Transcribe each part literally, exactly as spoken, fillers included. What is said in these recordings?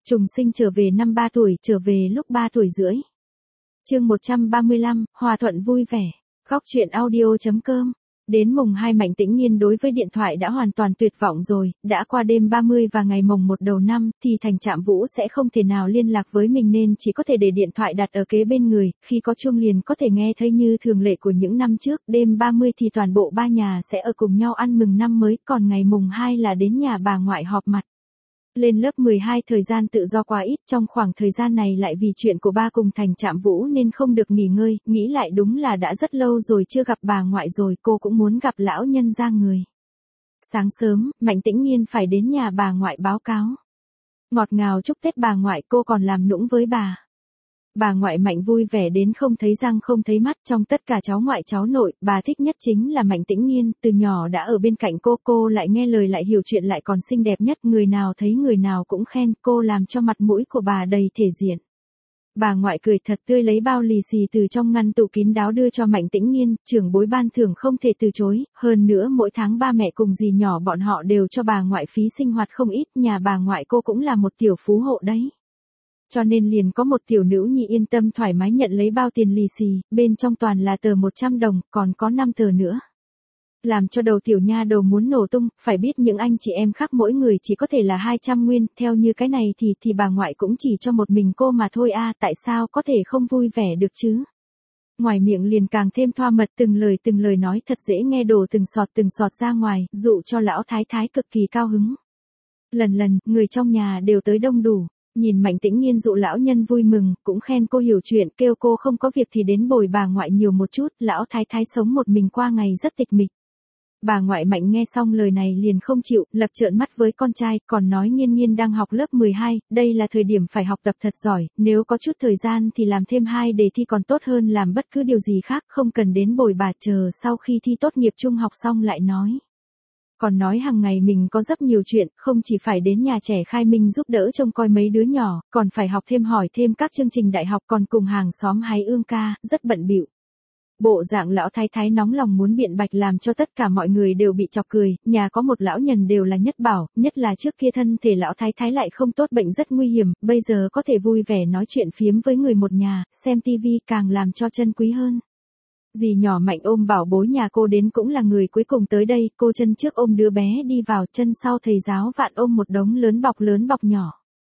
Trùng sinh trở về năm ba tuổi, trở về lúc ba tuổi rưỡi. Chương một trăm ba mươi lăm, hòa thuận vui vẻ. Góc truyện audio chấm com. Đến mùng hai Mạnh Tĩnh Nghiên đối với điện thoại đã hoàn toàn tuyệt vọng rồi, đã qua đêm ba mươi và ngày mồng một đầu năm, thì Thành Trạm Vũ sẽ không thể nào liên lạc với mình nên chỉ có thể để điện thoại đặt ở kế bên người, khi có chuông liền có thể nghe thấy như thường lệ của những năm trước, đêm ba mươi thì toàn bộ ba nhà sẽ ở cùng nhau ăn mừng năm mới, còn ngày mùng hai là đến nhà bà ngoại họp mặt. Lên lớp mười hai thời gian tự do quá ít, trong khoảng thời gian này lại vì chuyện của ba cùng Thành Trạm Vũ nên không được nghỉ ngơi, nghĩ lại đúng là đã rất lâu rồi chưa gặp bà ngoại rồi, cô cũng muốn gặp lão nhân gia người. Sáng sớm, Mạnh Tĩnh Nghiên phải đến nhà bà ngoại báo cáo. Ngọt ngào chúc Tết bà ngoại, cô còn làm nũng với bà. Bà ngoại Mạnh vui vẻ đến không thấy răng không thấy mắt, trong tất cả cháu ngoại cháu nội, bà thích nhất chính là Mạnh Tĩnh Nghiên, từ nhỏ đã ở bên cạnh cô, cô lại nghe lời lại hiểu chuyện lại còn xinh đẹp nhất, người nào thấy người nào cũng khen, cô làm cho mặt mũi của bà đầy thể diện. Bà ngoại cười thật tươi lấy bao lì xì từ trong ngăn tủ kín đáo đưa cho Mạnh Tĩnh Nghiên, trưởng bối ban thưởng không thể từ chối, hơn nữa mỗi tháng ba mẹ cùng dì nhỏ bọn họ đều cho bà ngoại phí sinh hoạt không ít, nhà bà ngoại cô cũng là một tiểu phú hộ đấy. Cho nên liền có một tiểu nữ nhi yên tâm thoải mái nhận lấy bao tiền lì xì, bên trong toàn là tờ một trăm đồng, còn có năm tờ nữa. Làm cho đầu tiểu nha đầu muốn nổ tung, phải biết những anh chị em khác mỗi người chỉ có thể là hai trăm nguyên, theo như cái này thì thì bà ngoại cũng chỉ cho một mình cô mà thôi a, tại sao có thể không vui vẻ được chứ? Ngoài miệng liền càng thêm thoa mật, từng lời từng lời nói thật dễ nghe đổ từng sọt từng sọt ra ngoài, dụ cho lão thái thái cực kỳ cao hứng. Lần lần, người trong nhà đều tới đông đủ. Nhìn Mạnh Tĩnh Nghiên dụ lão nhân vui mừng, cũng khen cô hiểu chuyện, kêu cô không có việc thì đến bồi bà ngoại nhiều một chút, lão thái thái sống một mình qua ngày rất tịch mịch. Bà ngoại Mạnh nghe xong lời này liền không chịu, lập trợn mắt với con trai, còn nói Nghiên Nghiên đang học lớp mười hai, đây là thời điểm phải học tập thật giỏi, nếu có chút thời gian thì làm thêm hai đề thi còn tốt hơn làm bất cứ điều gì khác, không cần đến bồi bà, chờ sau khi thi tốt nghiệp trung học xong lại nói. Còn nói hàng ngày mình có rất nhiều chuyện, không chỉ phải đến nhà trẻ khai minh giúp đỡ trông coi mấy đứa nhỏ, còn phải học thêm hỏi thêm các chương trình đại học, còn cùng hàng xóm hái ương ca, rất bận bịu. Bộ dạng lão thái thái nóng lòng muốn biện bạch làm cho tất cả mọi người đều bị chọc cười, nhà có một lão nhân đều là nhất bảo, nhất là trước kia thân thể lão thái thái lại không tốt, bệnh rất nguy hiểm, bây giờ có thể vui vẻ nói chuyện phiếm với người một nhà, xem tivi càng làm cho chân quý hơn. Dì nhỏ Mạnh ôm bảo bối nhà cô đến cũng là người cuối cùng tới đây, cô chân trước ôm đứa bé đi vào, chân sau thầy giáo Vạn ôm một đống lớn bọc lớn bọc nhỏ.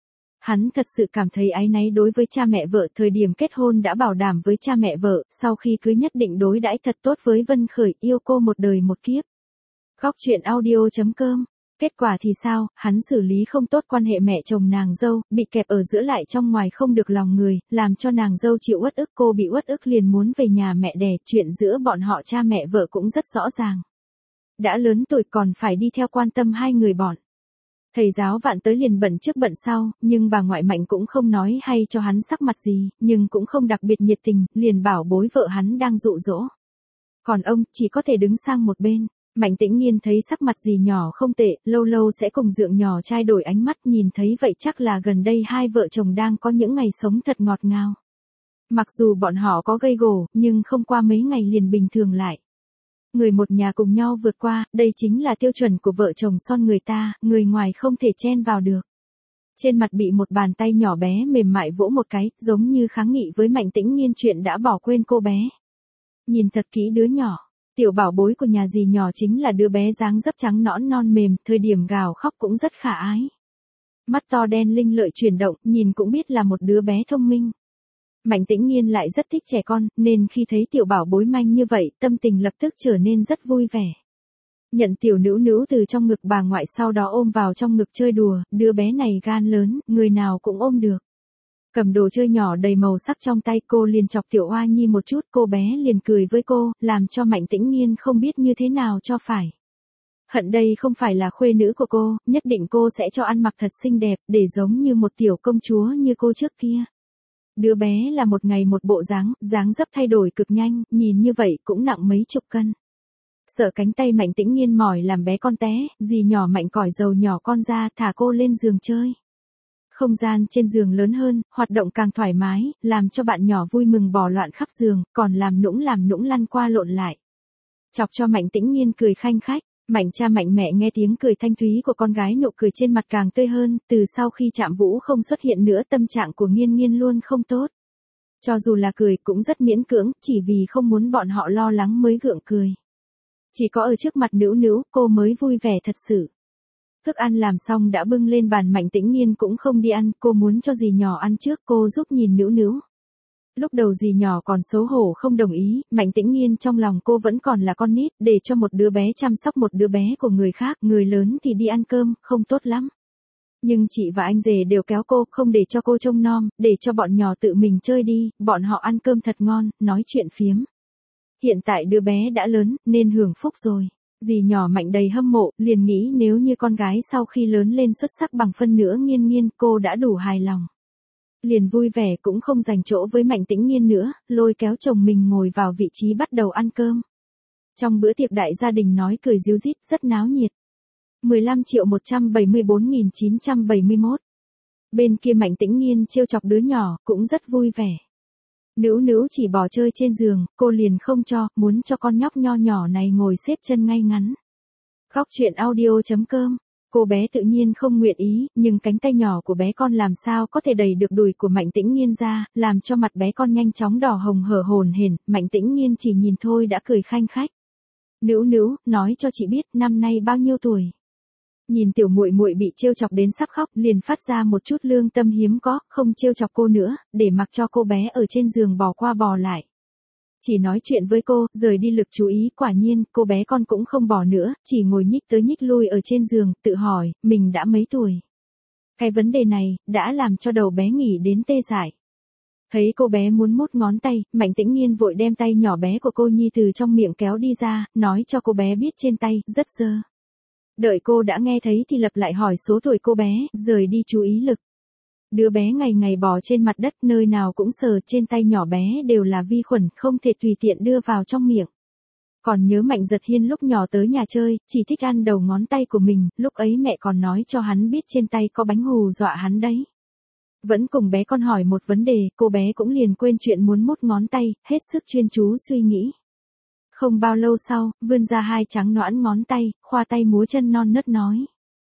Hắn thật sự cảm thấy áy náy đối với cha mẹ vợ, thời điểm kết hôn đã bảo đảm với cha mẹ vợ, sau khi cưới nhất định đối đãi thật tốt với Vân Khởi, yêu cô một đời một kiếp. Góc truyện audio chấm com. Kết quả thì sao, hắn xử lý không tốt quan hệ mẹ chồng nàng dâu, bị kẹp ở giữa lại trong ngoài không được lòng người, làm cho nàng dâu chịu uất ức, cô bị uất ức liền muốn về nhà mẹ đẻ, chuyện giữa bọn họ cha mẹ vợ cũng rất rõ ràng. Đã lớn tuổi còn phải đi theo quan tâm hai người bọn. Thầy giáo Vạn tới liền bận trước bận sau, nhưng bà ngoại Mạnh cũng không nói hay cho hắn sắc mặt gì, nhưng cũng không đặc biệt nhiệt tình, liền bảo bối vợ hắn đang dụ dỗ. Còn ông, chỉ có thể đứng sang một bên. Mạnh Tĩnh Nghiên thấy sắc mặt dì nhỏ không tệ, lâu lâu sẽ cùng dượng nhỏ trai đổi ánh mắt, nhìn thấy vậy chắc là gần đây hai vợ chồng đang có những ngày sống thật ngọt ngào. Mặc dù bọn họ có gây gổ, nhưng không qua mấy ngày liền bình thường lại. Người một nhà cùng nhau vượt qua, đây chính là tiêu chuẩn của vợ chồng son người ta, người ngoài không thể chen vào được. Trên mặt bị một bàn tay nhỏ bé mềm mại vỗ một cái, giống như kháng nghị với Mạnh Tĩnh Nghiên chuyện đã bỏ quên cô bé. Nhìn thật kỹ đứa nhỏ. Tiểu bảo bối của nhà dì nhỏ chính là đứa bé dáng dấp trắng nõn non mềm, thời điểm gào khóc cũng rất khả ái. Mắt to đen linh lợi chuyển động, nhìn cũng biết là một đứa bé thông minh. Mạnh Tĩnh Nghiên lại rất thích trẻ con, nên khi thấy tiểu bảo bối manh như vậy, tâm tình lập tức trở nên rất vui vẻ. Nhận tiểu nữ nữ từ trong ngực bà ngoại sau đó ôm vào trong ngực chơi đùa, đứa bé này gan lớn, người nào cũng ôm được. Cầm đồ chơi nhỏ đầy màu sắc trong tay, cô liền chọc tiểu Oa Nhi một chút, cô bé liền cười với cô, làm cho Mạnh Tĩnh Nghiên không biết như thế nào cho phải. Hận đây không phải là khuê nữ của cô, nhất định cô sẽ cho ăn mặc thật xinh đẹp, để giống như một tiểu công chúa như cô trước kia. Đứa bé là một ngày một bộ dáng, dáng dấp thay đổi cực nhanh, nhìn như vậy cũng nặng mấy chục cân. Sợ cánh tay Mạnh Tĩnh Nghiên mỏi làm bé con té, dì nhỏ Mạnh cỏi dầu nhỏ con ra, thả cô lên giường chơi. Không gian trên giường lớn hơn, hoạt động càng thoải mái, làm cho bạn nhỏ vui mừng bò loạn khắp giường, còn làm nũng làm nũng lăn qua lộn lại. Chọc cho Mạnh Tĩnh Nghiên cười khanh khách, Mạnh cha mạnh mẹ nghe tiếng cười thanh thúy của con gái, nụ cười trên mặt càng tươi hơn, từ sau khi Trạm Vũ không xuất hiện nữa tâm trạng của Nghiên Nghiên luôn không tốt. Cho dù là cười cũng rất miễn cưỡng, chỉ vì không muốn bọn họ lo lắng mới gượng cười. Chỉ có ở trước mặt Nữu Nữu, cô mới vui vẻ thật sự. Thức ăn làm xong đã bưng lên bàn, Mạnh Tĩnh Nghiên cũng không đi ăn, cô muốn cho dì nhỏ ăn trước, cô giúp nhìn Nữu Nữu. Lúc đầu dì nhỏ còn xấu hổ không đồng ý, Mạnh Tĩnh Nghiên trong lòng cô vẫn còn là con nít, để cho một đứa bé chăm sóc một đứa bé của người khác, người lớn thì đi ăn cơm, không tốt lắm. Nhưng chị và anh rể đều kéo cô, không để cho cô trông nom, để cho bọn nhỏ tự mình chơi đi, bọn họ ăn cơm thật ngon, nói chuyện phiếm. Hiện tại đứa bé đã lớn, nên hưởng phúc rồi. Dì nhỏ Mạnh đầy hâm mộ, liền nghĩ nếu như con gái sau khi lớn lên xuất sắc bằng phân nữa Nghiên Nghiên, cô đã đủ hài lòng. Liền vui vẻ cũng không dành chỗ với Mạnh Tĩnh Nghiên nữa, lôi kéo chồng mình ngồi vào vị trí bắt đầu ăn cơm. Trong bữa tiệc đại gia đình nói cười ríu rít, rất náo nhiệt. mười lăm triệu một trăm bảy mươi bốn nghìn chín trăm bảy mươi mốt. Bên kia Mạnh Tĩnh Nghiên trêu chọc đứa nhỏ, cũng rất vui vẻ. Nữu Nữu chỉ bỏ chơi trên giường, cô liền không cho, muốn cho con nhóc nho nhỏ này ngồi xếp chân ngay ngắn. Khóc chuyện audio chấm com. Cô bé tự nhiên không nguyện ý, nhưng cánh tay nhỏ của bé con làm sao có thể đẩy được đùi của Mạnh Tĩnh Nghiên ra, làm cho mặt bé con nhanh chóng đỏ hồng hở hổn hển. Mạnh Tĩnh Nghiên chỉ nhìn thôi đã cười khanh khách. Nữu Nữu, nói cho chị biết năm nay bao nhiêu tuổi? Nhìn tiểu muội muội bị trêu chọc đến sắp khóc, liền phát ra một chút lương tâm hiếm có, không trêu chọc cô nữa, để mặc cho cô bé ở trên giường bò qua bò lại. Chỉ nói chuyện với cô, rời đi lực chú ý, quả nhiên, cô bé con cũng không bò nữa, chỉ ngồi nhích tới nhích lui ở trên giường, tự hỏi, mình đã mấy tuổi? Cái vấn đề này, đã làm cho đầu bé nghỉ đến tê dại. Thấy cô bé muốn mút ngón tay, Mạnh Tĩnh Nghiên vội đem tay nhỏ bé của cô nhi từ trong miệng kéo đi ra, nói cho cô bé biết trên tay, rất dơ. Đợi cô đã nghe thấy thì lặp lại hỏi số tuổi cô bé, rời đi chú ý lực. Đứa bé ngày ngày bò trên mặt đất, nơi nào cũng sờ, trên tay nhỏ bé đều là vi khuẩn, không thể tùy tiện đưa vào trong miệng. Còn nhớ Mạnh Giật Hiên lúc nhỏ tới nhà chơi, chỉ thích ăn đầu ngón tay của mình, lúc ấy mẹ còn nói cho hắn biết trên tay có bánh hù dọa hắn đấy. Vẫn cùng bé con hỏi một vấn đề, cô bé cũng liền quên chuyện muốn mút ngón tay, hết sức chuyên chú suy nghĩ. Không bao lâu sau, vươn ra hai trắng nõn ngón tay, khoa tay múa chân non nớt nói.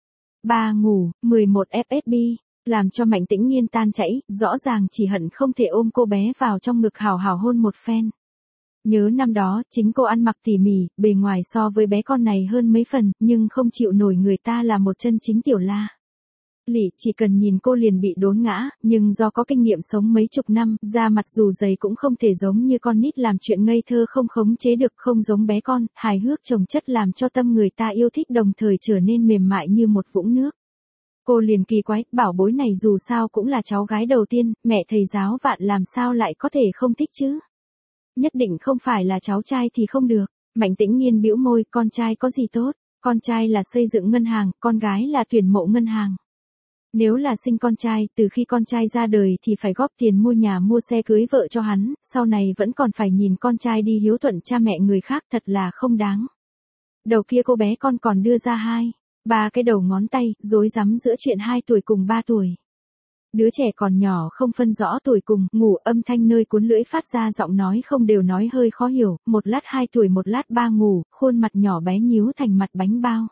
Ba ngủ, mười một ép ép bê, làm cho Mạnh Tĩnh Nghiên tan chảy, rõ ràng chỉ hận không thể ôm cô bé vào trong ngực hào hào hôn một phen. Nhớ năm đó, chính cô ăn mặc tỉ mỉ, bề ngoài so với bé con này hơn mấy phần, nhưng không chịu nổi người ta là một chân chính tiểu la. Lị chỉ cần nhìn cô liền bị đốn ngã, nhưng do có kinh nghiệm sống mấy chục năm, da mặt dù dày cũng không thể giống như con nít làm chuyện ngây thơ không khống chế được, không giống bé con, hài hước chồng chất làm cho tâm người ta yêu thích đồng thời trở nên mềm mại như một vũng nước. Cô liền kỳ quái, bảo bối này dù sao cũng là cháu gái đầu tiên, mẹ thầy giáo Vạn làm sao lại có thể không thích chứ? Nhất định không phải là cháu trai thì không được. Mạnh Tĩnh Nghiên bĩu môi, con trai có gì tốt, con trai là xây dựng ngân hàng, con gái là tuyển mộ ngân hàng. Nếu là sinh con trai, từ khi con trai ra đời thì phải góp tiền mua nhà mua xe cưới vợ cho hắn, sau này vẫn còn phải nhìn con trai đi hiếu thuận cha mẹ người khác, thật là không đáng. Đầu kia cô bé con còn đưa ra hai, ba cái đầu ngón tay, rối rắm giữa chuyện hai tuổi cùng ba tuổi. Đứa trẻ còn nhỏ không phân rõ tuổi cùng, ngủ âm thanh nơi cuốn lưỡi phát ra giọng nói không đều nói hơi khó hiểu, một lát hai tuổi một lát ba ngủ, khuôn mặt nhỏ bé nhíu thành mặt bánh bao.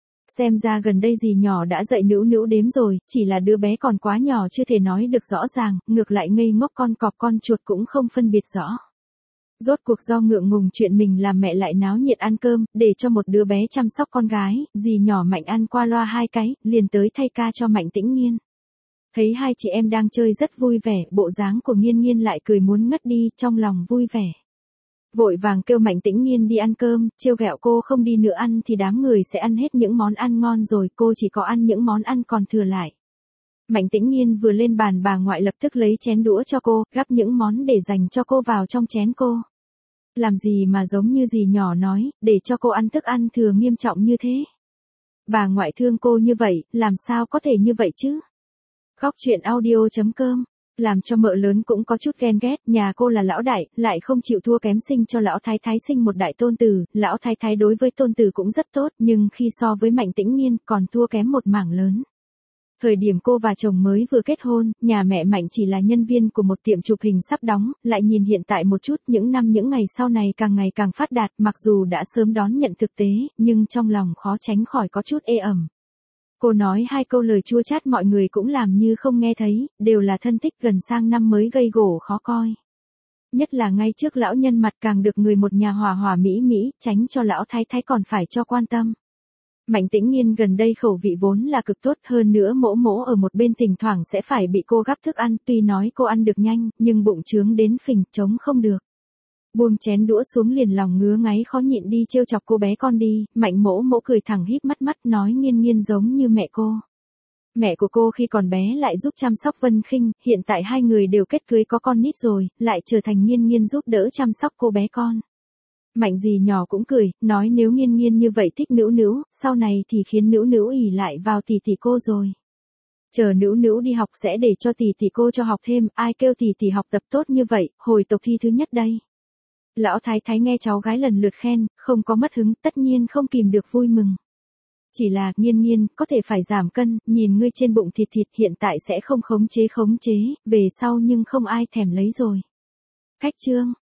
Xem ra gần đây dì nhỏ đã dạy Nữu Nữu đếm rồi, chỉ là đứa bé còn quá nhỏ chưa thể nói được rõ ràng, ngược lại ngây ngốc con cọp con chuột cũng không phân biệt rõ. Rốt cuộc do ngượng ngùng chuyện mình làm mẹ lại náo nhiệt ăn cơm, để cho một đứa bé chăm sóc con gái, dì nhỏ Mạnh ăn qua loa hai cái, liền tới thay ca cho Mạnh Tĩnh Nghiên. Thấy hai chị em đang chơi rất vui vẻ, bộ dáng của Nghiên Nghiên lại cười muốn ngất đi, trong lòng vui vẻ. Vội vàng kêu Mạnh Tĩnh Nghiên đi ăn cơm, trêu ghẹo cô không đi nữa ăn thì đám người sẽ ăn hết những món ăn ngon rồi, cô chỉ có ăn những món ăn còn thừa lại. Mạnh Tĩnh Nghiên vừa lên bàn, bà ngoại lập tức lấy chén đũa cho cô, gắp những món để dành cho cô vào trong chén cô. Làm gì mà giống như dì nhỏ nói, để cho cô ăn thức ăn thừa nghiêm trọng như thế. Bà ngoại thương cô như vậy, làm sao có thể như vậy chứ? Khóc chuyện audio chấm com. Làm cho mợ lớn cũng có chút ghen ghét, nhà cô là lão đại, lại không chịu thua kém sinh cho lão thái thái sinh một đại tôn tử, lão thái thái đối với tôn tử cũng rất tốt, nhưng khi so với Mạnh Tĩnh Nghiên còn thua kém một mảng lớn. Thời điểm cô và chồng mới vừa kết hôn, nhà mẹ Mạnh chỉ là nhân viên của một tiệm chụp hình sắp đóng, lại nhìn hiện tại một chút, những năm những ngày sau này càng ngày càng phát đạt, mặc dù đã sớm đón nhận thực tế, nhưng trong lòng khó tránh khỏi có chút ê ẩm. Cô nói hai câu lời chua chát mọi người cũng làm như không nghe thấy, đều là thân thích gần sang năm mới gây gổ khó coi. Nhất là ngay trước lão nhân mặt càng được người một nhà hòa hòa mỹ mỹ, tránh cho lão thái thái còn phải cho quan tâm. Mạnh Tĩnh Nghiên gần đây khẩu vị vốn là cực tốt, hơn nữa mỗ mỗ ở một bên thỉnh thoảng sẽ phải bị cô gắp thức ăn, tuy nói cô ăn được nhanh, nhưng bụng trướng đến phình, chống không được. Buông chén đũa xuống liền lòng ngứa ngáy khó nhịn đi trêu chọc cô bé con đi, Mạnh mỗ mỗ cười thẳng híp mắt mắt nói Nghiên Nghiên giống như mẹ cô. Mẹ của cô khi còn bé lại giúp chăm sóc Vân Khinh, hiện tại hai người đều kết cưới có con nít rồi, lại trở thành Nghiên Nghiên giúp đỡ chăm sóc cô bé con. Mạnh dì nhỏ cũng cười, nói nếu Nghiên Nghiên như vậy thích Nữu Nữu, sau này thì khiến Nữu Nữu ỷ lại vào tỷ tỷ cô rồi. Chờ Nữu Nữu đi học sẽ để cho tỷ tỷ cô cho học thêm, ai kêu tỷ tỷ học tập tốt như vậy, hồi tộc thi thứ nhất đây. Lão thái thái nghe cháu gái lần lượt khen, không có mất hứng, tất nhiên không kìm được vui mừng. Chỉ là, Nghiên Nghiên, có thể phải giảm cân, nhìn ngươi trên bụng thịt thịt hiện tại sẽ không khống chế khống chế, về sau nhưng không ai thèm lấy rồi. Khách trương.